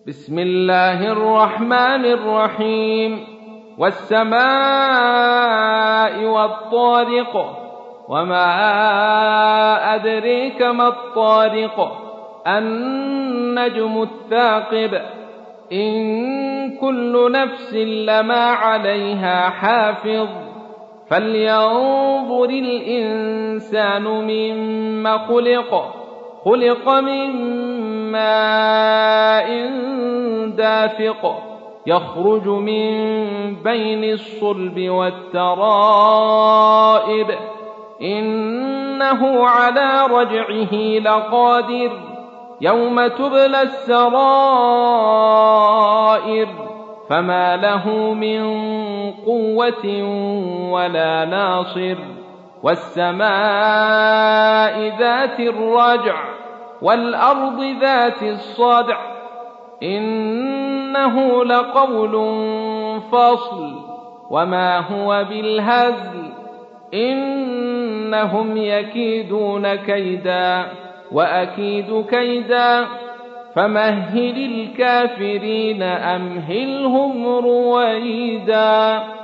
بسم الله الرحمن الرحيم. والسماء والطارق، وما أدريك ما الطارق، النجم الثاقب، إن كل نفس لما عليها حافظ، فلينظر الإنسان مما خلق، خلق من ماء دافق، يخرج من بين الصلب والترائب، إنه على رجعه لقادر، يوم تبلى السرائر، فما له من قوة ولا ناصر. والسماء ذات الرجع، والأرض ذات الصدع، إنه لقول فصل، وما هو بالهزل، إنهم يكيدون كيدا وأكيد كيدا، فمهل الكافرين أمهلهم رويدا.